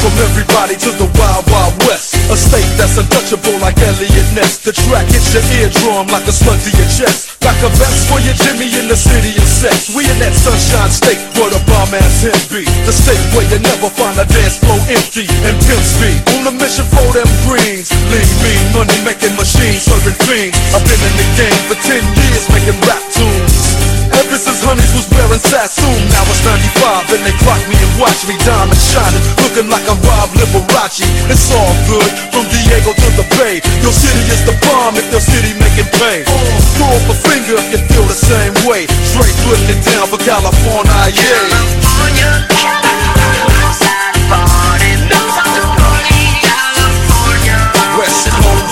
From everybody to the Wild Wild West, a state that's untouchable like Elliot Ness. The track hits your eardrum like a slug to your chest. Like a vest for your Jimmy in the city of sex. We in that sunshine state where the bomb ass him be. The state where you never find a dance floor empty and pimp speed. On a mission for them greens. Lean, mean, money making machines, serving fiends. I've been in the game for 10 years making rap tunes. Ever since Honeys was wearing Sassoon. Now it's 95 and they clock me and watch me diamond shining, looking like a Rob Liberace. It's all good, from Diego to the Bay. Your city is the bomb if your city making pay. Throw up a finger if you feel the same way. Straight putting it down for California, yeah. West Coast.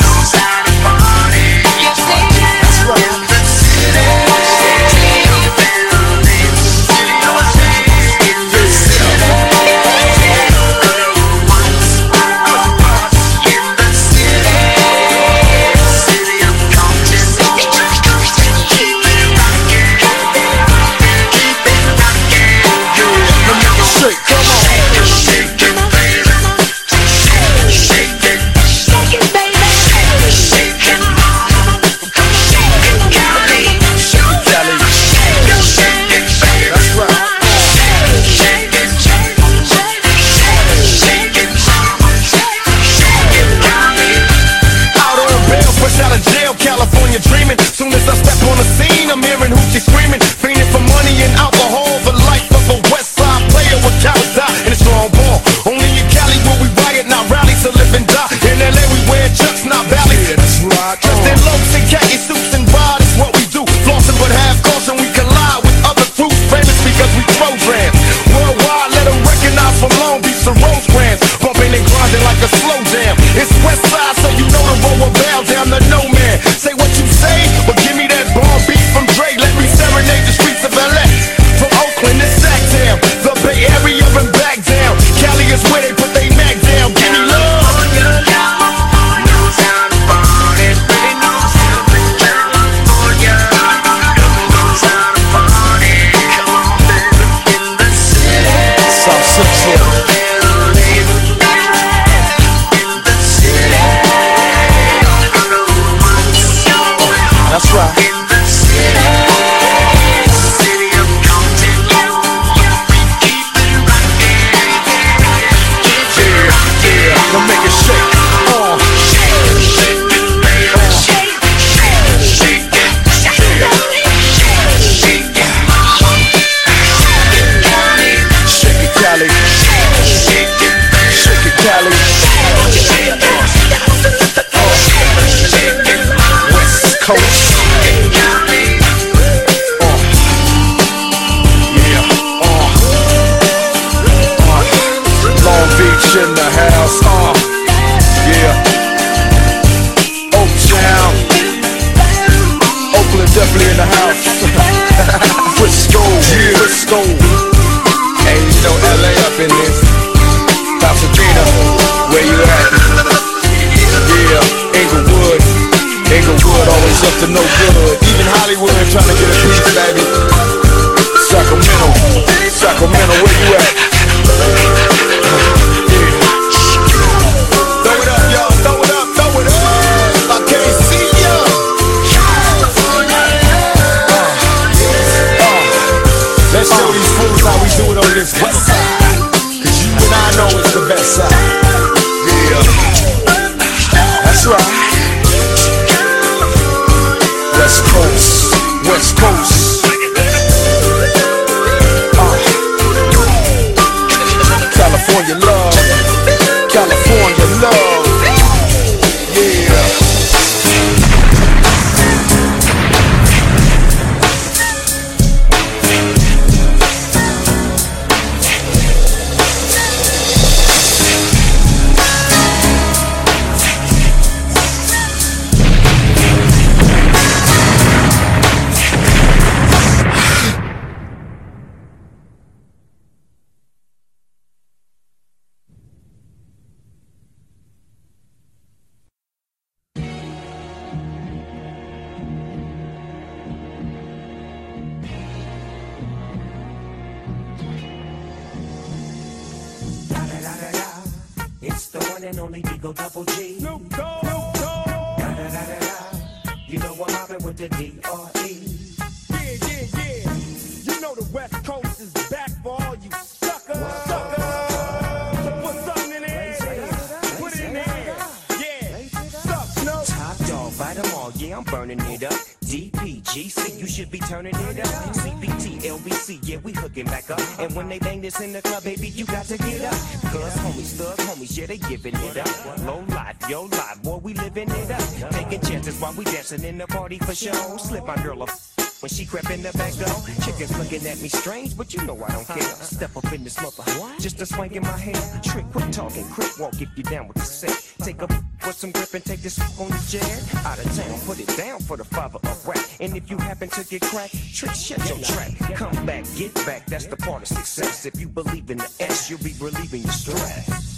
the one and only Digo Double G. Snoop Dogg. Snoop Dogg. Da da da da da. You know I'm mobbing with the D.R.E. Yeah. You know the West Coast is back for all you suckers. So put something in there. Put it in there. Yeah. Suck, Snoop. Top dog, bite them all. Yeah, I'm burning it up. DPGC, you should be turning it up. CBT, LBC, yeah, we hooking back up. And when they bang this in the club, baby, you got to get up. Cuz homies, thug homies, yeah, they giving it up. Low life, yo life, boy, we living it up. Taking chances while we dancing in the party for show. Slip my girl a when she crept in the back door. Chickens looking at me strange, but you know I don't care. Step up in this mother, just a swank in my hair. Trick, quit talking, quick walk if you down with the set. Take a with some grip and take this on the jet. Out of town, put it down for the father of rap. And if you happen to get cracked, Trick, shut your trap. Come back, get back, that's the part of success. If you believe in the S, you'll be relieving your stress.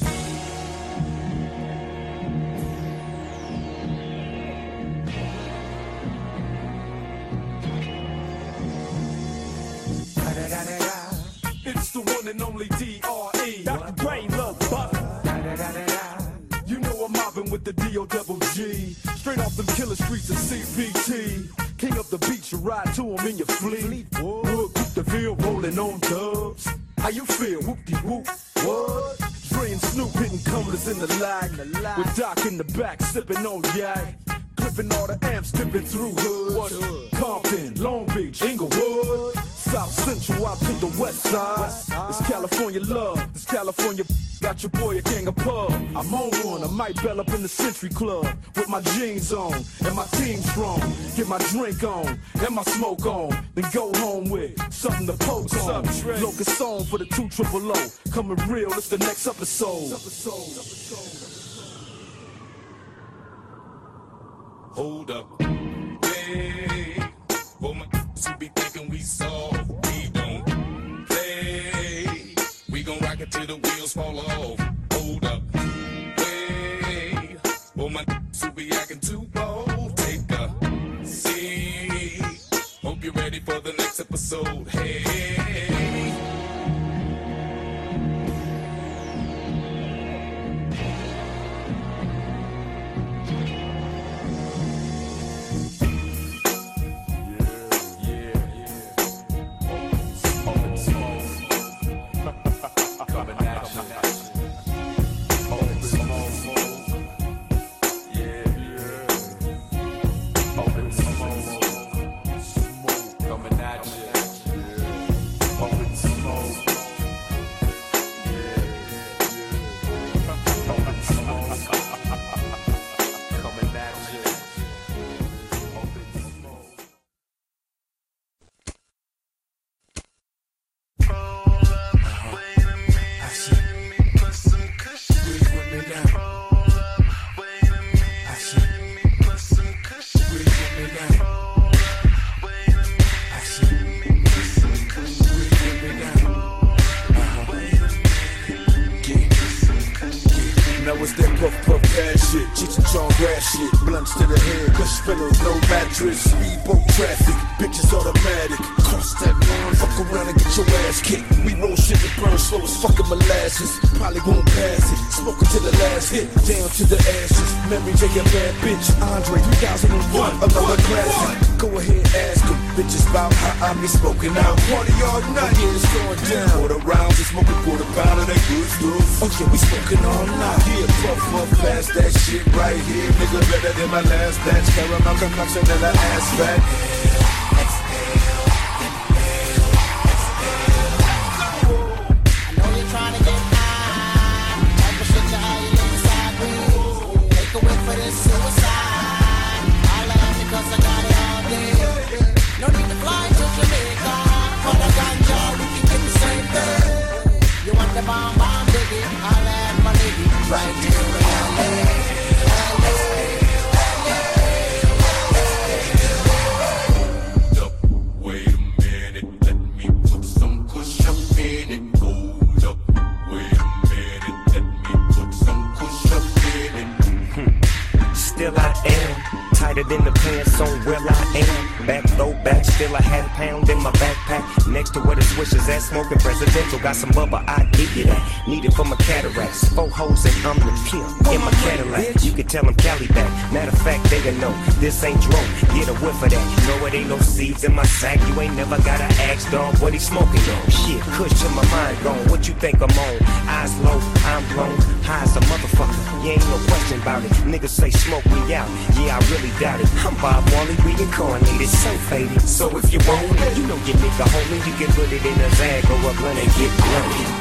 It's the one and only D.R.E. Dr. Dre, love Buster. You know I'm mobbing with the D.O.G. Straight off them killer streets of CPT. King up the beach, you ride to him in your fleet. Wood, keep the field rolling on dubs. How you feel? Whoop-de-whoop. What? Dre and Snoop hitting cumblers in the lag. With Doc in the back, sipping on yak. Clipping all the amps, dipping through hoods. Compton, Long Beach, Inglewood. South Central out to the west side. It's California love. It's California. Got your boy a gang of pub. I'm on one. I might bell up in the Century Club with my jeans on and my team strong. Get my drink on and my smoke on. Then go home with something to poke on. Locust song for the 200. Coming real. It's the next episode. Hold up, hey, for my who be thinking we soft, we don't play. We gon' rock it till the wheels fall off. Hold up, hey, for my who be acting too bold, take a seat. Hope you're ready for the next episode. Hey. Speedboat traffic, bitches automatic. Cross that line, fuck around and get your ass kicked. We roll shit that burn slow as fucking molasses. Probably won't pass it. Smoking to the last hit, down to the ashes. Memory J, a bad bitch. Andre 3001, another classic. Go ahead, ask them. Bitches about how I be smoking out. Party all night, yeah, it's going down. Quarter rounds, we smoking quarter pound of that good stuff. Oh yeah, we smoking all night. Yeah, puff, pass that shit right here. Nigga better than my last batch. Caramel concoction and the ass fat. Than the pants on where I am. Back though back, still I had a pound in my backpack. Next to where the switch is at, smoking presidential. Got some bubba, I give you that. Need it for my cataracts. 4 hoes and I'm the pimp in my Cadillac. You can tell them Cali back. Matter of fact, they gon' know this ain't drone. Get a whiff of that. No, it ain't no seeds in my sack. You ain't never gotta ask, dog, what he smoking on. Shit, kush till my mind gone. What you think I'm on? Eyes low, I'm blown. High as a motherfucker. You ain't no question about it. Niggas say smoke me out. Yeah, I really doubt it. I'm Bob Marley, reincarnated, so faded. So if you want it, you know your nigga homie. You can put it in a bag or a blunt and get blunted.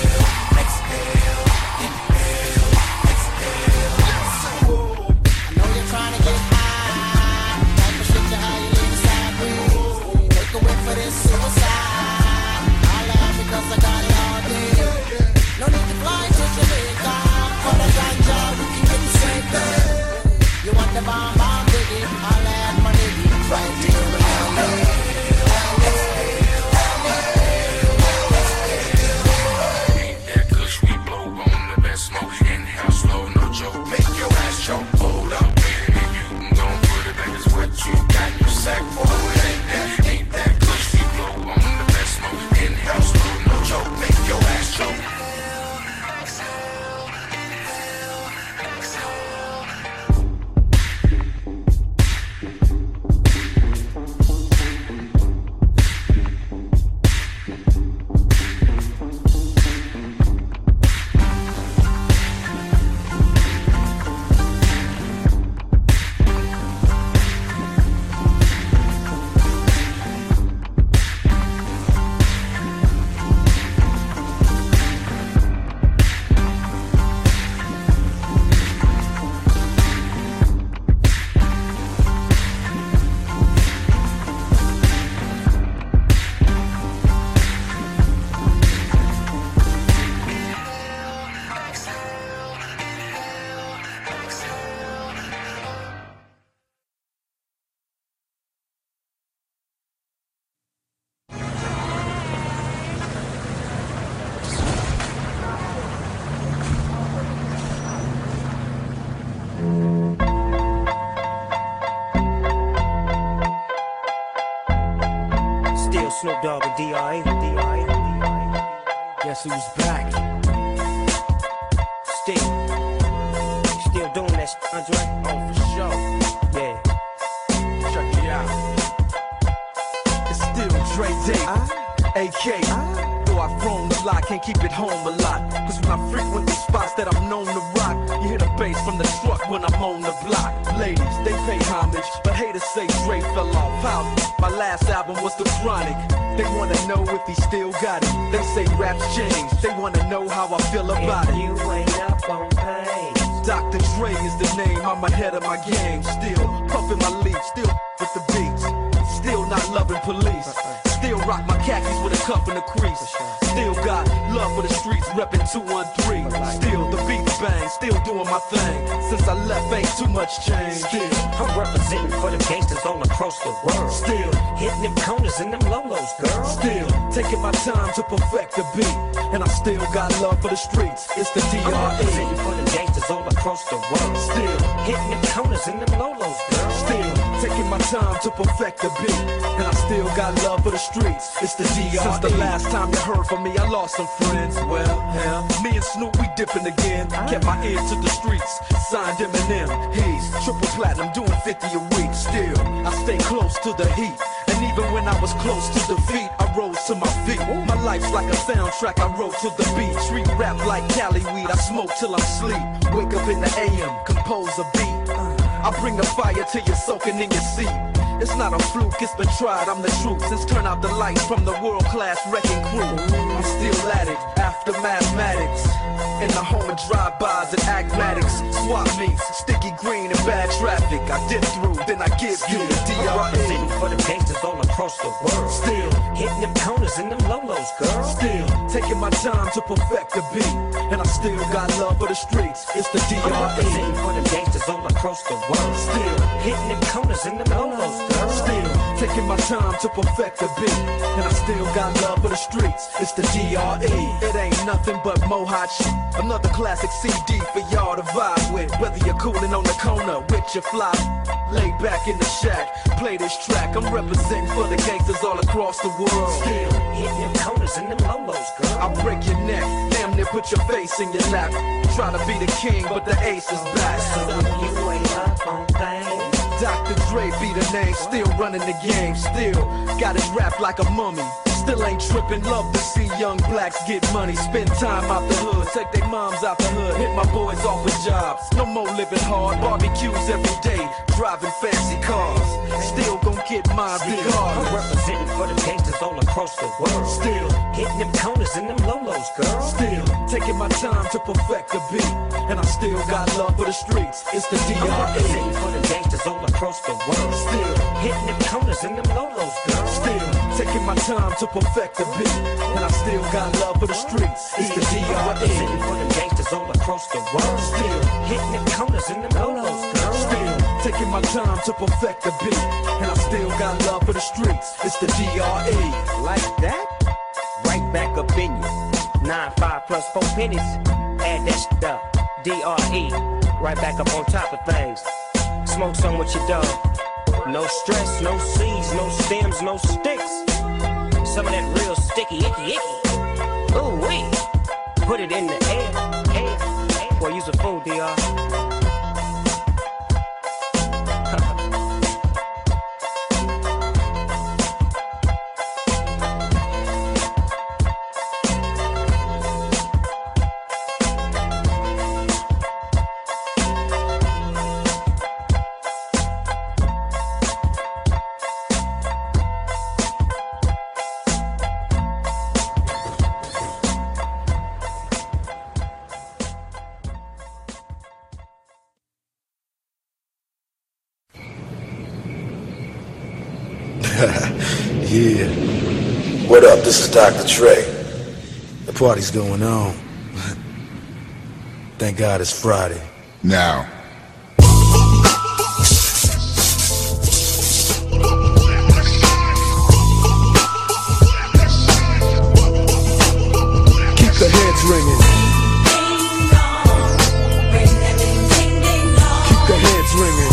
Snoop Dogg and D.R.A. Guess who's back? Still doing that shit, Andre? Oh, for sure. Yeah. Check it out. It's still Dre Day, AK. Though I've grown a lot, can't keep it home a lot. Cause when I frequent the spots that I'm known to rock, you hear the bass from the truck when I'm on the block. Ladies, they pay homage, but haters say Dre fell off. How? My last album was The Chronic. They wanna know if he still got it. They say raps change. They wanna know how I feel about if it. You ain't up on pain. Dr. Dre is the name. I'm ahead of my game. Still puffin' my leaf. Still with the beats. Still not loving police. Still rock my khakis with a cuff and a crease. Still got love for the streets, reppin' 213. Still the beats bang, still doing my thing. Since I left, ain't too much change. Still, I'm representing for them gangsters all across the world. Still, hitting them corners and them lolos, girl. Still, taking my time to perfect the beat. And I still got love for the streets. It's the I'm D.R.E. representing for them gangsters all across the world. Still, hitting them corners and them lolos, girl. Still, taking my time to perfect the beat. And I still got love for the streets. It's the D.R.E. Since the last time you heard from me, I lost some friends. Well, hell, me and Snoop, we dipping again. Kept my ear to the streets. Signed Eminem. He's triple platinum, doing 50 a week. Still, I stay close to the heat. And even when I was close to defeat, I rose to my feet. My life's like a soundtrack, I wrote to the beat. Street rap like Cali weed, I smoke till I'm sleep. Wake up in the AM, compose a beat. I bring the fire till you're soaking in your seat. It's not a fluke, it's been tried, I'm the truth. Since turn out the lights from the world-class wrecking crew, I'm still at it, after mathematics. In the home of drive-bys and acmatics. Swap meets, sticky green and bad traffic. I dip through, then I give you the I'm representing D.R.E. for them gangsters all across the world. Still, hitting them corners and them lolos, girl. Still, taking my time to perfect the beat. And I still got love for the streets. It's the I'm D.R.E. representing for them gangsters all across the world. Still, hitting them corners and them lolos, girl. Still, taking my time to perfect the beat. And I still got love for the streets. It's the D.R.E. It ain't nothing but mohawk shit. Another classic CD for y'all to vibe with. Whether you're coolin' on the corner with your fly, lay back in the shack, play this track. I'm representing for the gangsters all across the world. Still hitting them corners and them lolos, girl. I'll break your neck, damn near put your face in your lap. Trying to be the king, but the ace is back. So if you ain't up on things, Dr. Dre be the name, still running the game, still got it wrapped like a mummy. Still ain't tripping, love to see young blacks get money. Spend time out the hood, take their moms out the hood. Hit my boys off with jobs, no more living hard. Barbecues every day, driving fancy cars. Still gon' get mine I'm regardless. representing for the gangsters all across the world. Still Hitting them corners and them lolos, girl. Still taking my time to perfect the beat, and I still got love for the streets. It's the I'm DRE. representing for the gangsters all across the world. Still Hitting them corners and them lolos, girl. Still taking my time to perfect the beat, and I still got love for the streets. It's the I'm DRE. representing for the gangsters all across the world. Still Hitting them corners and them lolos, girl. Still taking my time to perfect the beat, and I still got love for the streets. It's the DRE. Like that? Right back up in you. 9, 5 plus 4 pennies. Add that shit up. DRE. Right back up on top of things. Smoke some with your dog. No stress, no seeds, no stems, no sticks. Some of that real sticky, icky, icky. Ooh wee. Put it in the air. Boy, use a fool, DR. Yeah, What up? This is Dr. Dre. the party's going on. Thank God it's Friday. Now, Keep the heads ringing. Keep the heads ringing.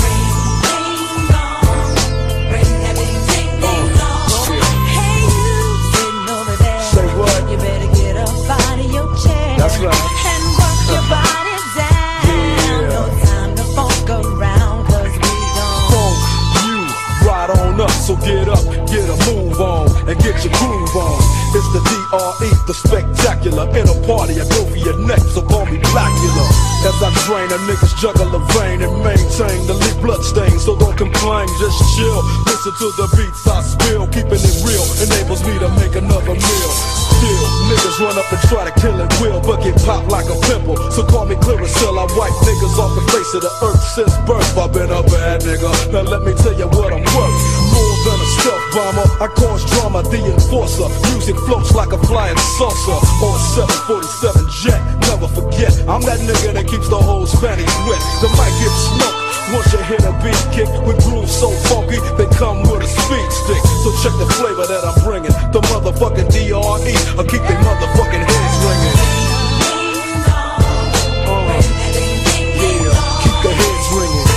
Say what? You better get up out of your chair. That's right. And work your body down. Yeah. No time to funk around, 'cause we gon' Funk you right on up, so get up, get a move on, and get your groove on. It's the DRE, the spectacular. In a party, I go for your neck, so call me Blackula. As I drain, a niggas juggle a vein and maintain the leak blood stain. So don't complain, just chill. Listen to the beats I spill. Keeping it real enables me to make another meal. Still, niggas run up and try to kill it will, but get popped like a pimple. So call me Clearasil. I wipe niggas off the face of the earth since birth. I've been a bad nigga. Now let me tell you what I'm worth. More than a stealth bomber, I cause drama, the enforcer. Music floats like a flying saucer on a 747 jet. Never forget, I'm that nigga that keeps the whole panties wet. The mic gets smoked once you hit a beat kick with grooves so funky they come with a speed stick. So check the flavor that I'm bringing. The motherfucking DRE, I keep their motherfucking heads ringing. Yeah, keep the heads ringing.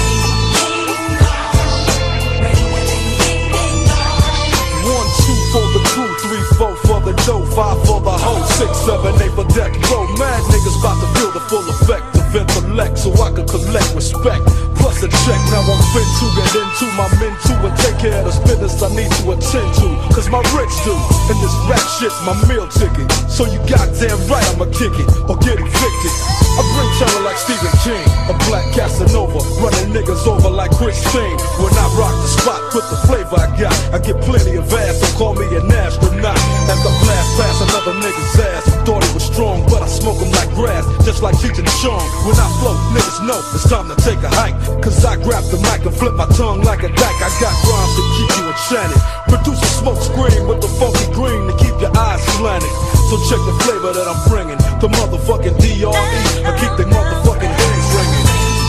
1, 2 for the crew, 3, 4 for the dough, 5 for the hoe, 6, 7, 8 for death row. Mad niggas about to feel the full effect of intellect, so I can collect respect. Plus a check, now I'm fit to get into my men too and take care of the business I need to attend to. Cause my rich do, and this rap shit's my meal ticket. So you goddamn right I'ma kick it or get evicted. I bring terror like Stephen King, a black Casanova, running niggas over like Christine. When I rock the spot with the flavor I got, I get plenty of ass, so call me an astronaut. As I blast past another nigga's ass, thought he was strong, but I smoke him like grass, just like Cheech and Chong. When I flow, niggas know it's time to take a hike. Cause I grab the mic and flip my tongue like a dyke. I got rhymes to keep you enchanted. Produce a smoke screen with the funky green to keep your eyes slanted. So check the flavor that I'm bringing. The motherfucking DRE, I keep the motherfucking heads ringing.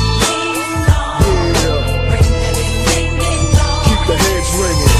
Yeah, keep the heads ringing.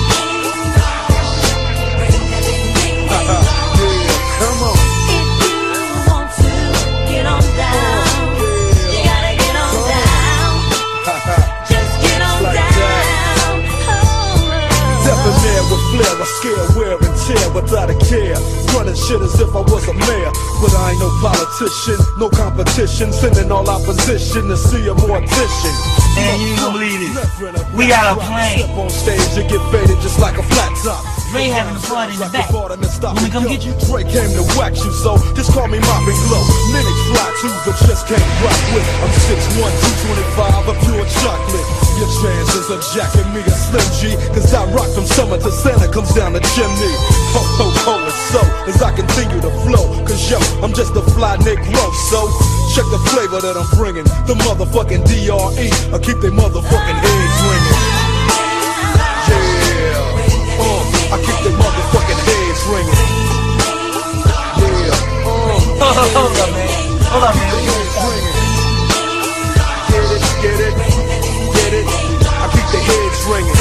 Yeah, come on. If you want to get on down, you gotta get on down. Just get on Like down. Debonair with flair, I scare, wear and tear without a care. Running shit as if I was a mayor. But I ain't no politician, no competition. Sending all opposition to see a mortician. Man, you ain't gonna believe this. We got a plane. Step on stage and get faded just like a flat top. Ray having a party in the back. Want me to come get you? Dre came to wax you, so just call me Mopping Glow. Minutes fly too, but just can't rock with. I'm 6'1", 225, a pure chocolate. Your chances of jacking me a Slim G, cause I rock from summer to Santa comes down the chimney. Ho, ho, ho, and so, as I continue to flow, cause yo, I'm just a fly Negro, so check the flavor that I'm bringing. The motherfucking DRE, I keep they motherfucking heads ringing. Yeah, I keep they motherfucking heads ringing. Yeah, Hold up, man. Hold up, man. Get it, get it. I keep the heads ringing.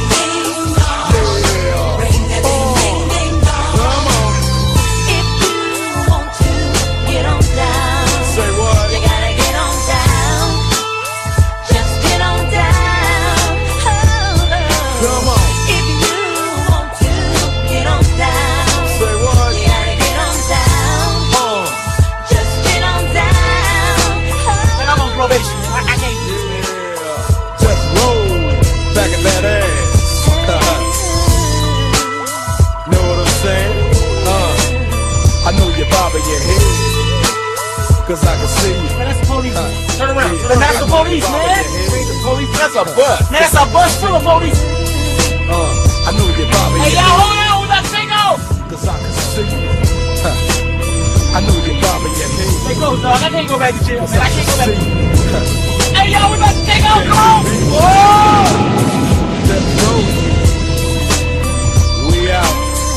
Yeah, come on. If you want to get on down, Say what? you gotta get on down. Just get on down. Come on. If you want to get on down, Say what? you gotta get on down. Just get on down. Man, I'm on probation. I can't do this, man. Just roll back at that ass. Know what I'm saying? I know you're bobbing your head, cause I can see you. Man, that's the police. Turn around. That's the police, man. That's a bus. Man, that's a bus full of police. I know you're bobbing Hey, your y'all, head, hold on. We about to take off. cause I can see you. I know you're bobbing your head. Hey, go, dog. I can't go back to jail, man. I can't go back. See. Hey, y'all, we about to take off. Come on. Whoa. Let's go. We out.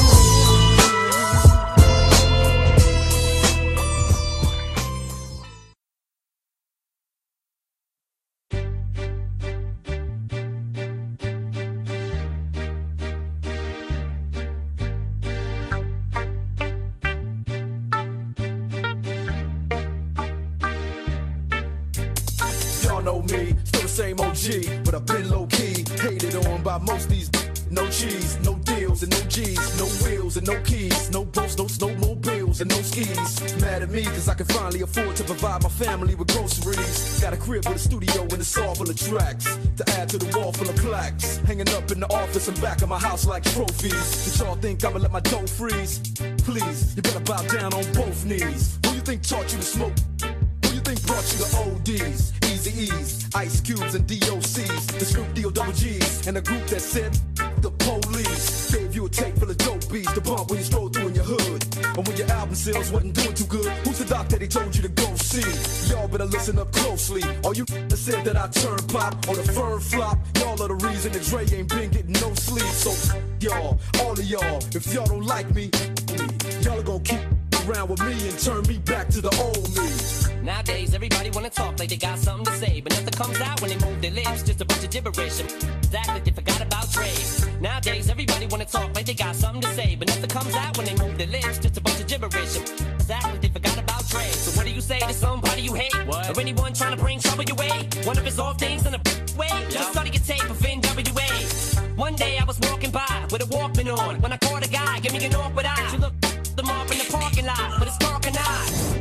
Y'all know me, still the same OG, but I've been low-key, hated on by most these. No cheese, no deals, and no G's, no wheels and no keys, no boats, no snowmobiles and no skis. Mad at me cause I can finally afford to provide my family with groceries. Got a crib with a studio and it's all full of tracks to add to the wall full of plaques, hanging up in the office and back of my house like trophies. Did y'all think I'ma let my dough freeze? Please, you better bow down on both knees. Who you think taught you to smoke? Who you think brought you to ODs, Easy-E's, Ice Cubes and DOCs, the Snoop D-O double G's, and the group that said the police gave you a tape full of dope beats to bump when you stroll through in your hood, or when your album sales wasn't doing too good. Who's the doc that he told you to go see? Y'all better listen up closely. All you that said that I turn pop or the firm flop, y'all are the reason that Dre ain't been getting no sleep. So y'all, all of y'all, if y'all don't like me, y'all are gonna keep around with me and turn me back to the old me. Nowadays, everybody wanna talk like they got something to say, but nothing comes out when they move their lips, just a bunch of gibberish. Act like they forgot about Dre. Nowadays, everybody wanna talk like they got something to say, but nothing comes out when they move their lips, just a bunch of gibberish. Act like they forgot about Dre. So what do you say to somebody you hate? What? Or anyone trying to bring trouble your way? One of his off things in a way? Just study your tape of NWA. One day I was walking by with a Walkman on, when I caught a guy, give me an awkward eye. You look them up in the parking lot, but it's dark and night.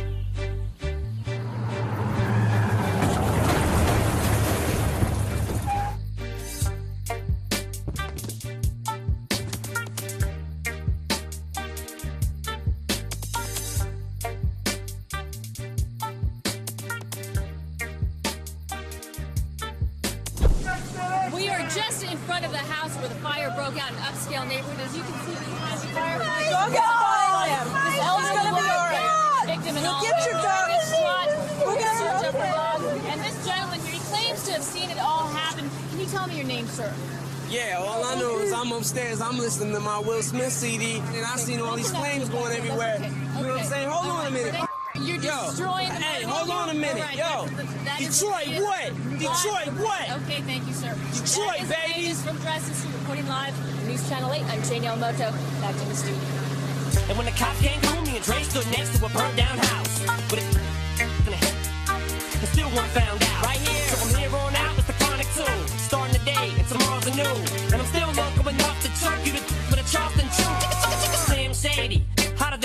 We are just in front of the house where the fire broke out in an upscale neighborhood. As you can see behind the firefighter, this elderly woman, victim and all. Get your dog. We're gonna search up her dog. And this gentleman here, he claims to have seen it all happen. Can you tell me your name, sir? Yeah, all I know is I'm upstairs, I'm listening to my Will Smith CD, and I seen all these flames going everywhere. You know what I'm saying? Hold on a minute. You're destroying the Hey, hold on a minute. Yo, Detroit, what? Detroit, what? Okay, thank you, sir. Detroit, that is baby. Vegas from Dresden Street, reporting live on News Channel 8. I'm Jane Yamamoto. Back to the studio. And when the cops came through, me and Dre stood next to a burnt down house. But it and still one found out. Right here. So from here on out, it's the Chronic 2. Starting the day, and tomorrow's a new. And I'm still local enough to choke you with a Charleston chew. Slim Shady, hotter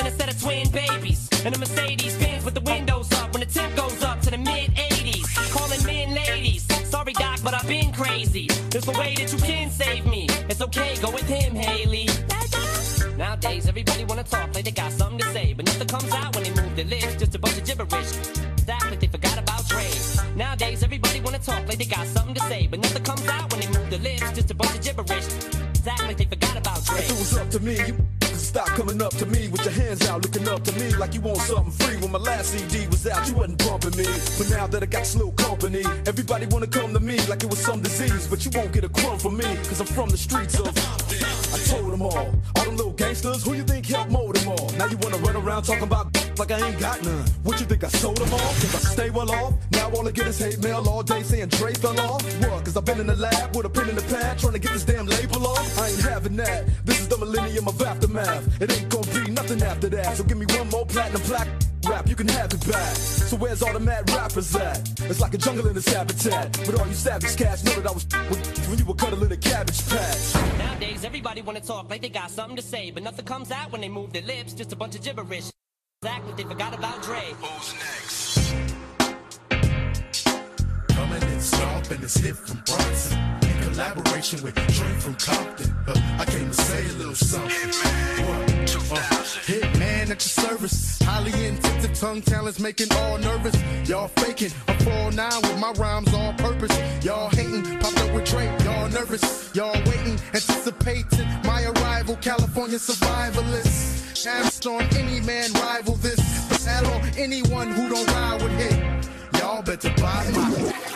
Mercedes Benz with the windows up when the temp goes up to the mid-80s. Calling men ladies. Sorry, Doc, but I've been crazy. There's a way that you can save me. It's okay, go with him, Haley. Nowadays, everybody wanna talk like they got something to say, but nothing comes out when they move their lips. Just a bunch of gibberish. Act like they forgot about Dre. Nowadays, everybody wanna talk like they got something to say, but nothing comes out when they move their lips. Just a bunch of gibberish. Act like they forgot about Dre. If it was up to me, you stop coming up to me with your hands out, looking up to me like you want something free. When my last CD was out, you wasn't bumping me. But now that I got slow company, everybody wanna come to me like it was some disease. But you won't get a crumb from me, cause I'm from the streets of. I told them all them little gangsters, who you think helped mold them all? Now you wanna run around talking about like I ain't got none. What you think I sold them all? Cause I stay well off. Now all I get is hate mail all day saying Dre fell off. What? Cause I've been in the lab with a pen in the pad trying to get this damn label off. I ain't having that. This is the millennium of aftermath. It ain't gonna be nothing after that. So give me one more platinum plaque rap, you can have it back. So where's all the mad rappers at? It's like a jungle in this habitat. But all you savage cats know that I was when you were cuddling a cabbage patch. Nowadays, everybody wanna talk like they got something to say, but nothing comes out when they move their lips. Just a bunch of gibberish. Act like they forgot about Dre. Who's next? Coming in soft and it's hit from Bronson in collaboration with Dre from Compton. I came to say a little something. Hitman at your service. Highly intent tongue talents making all nervous. Y'all faking. I'm 4-9 with my rhymes all purpose. Y'all hating. Popped up with Drake. Y'all nervous. Y'all waiting. Anticipating my arrival. California survivalists. Asked on any man rival this. But on anyone who don't ride with hit. Y'all better buy my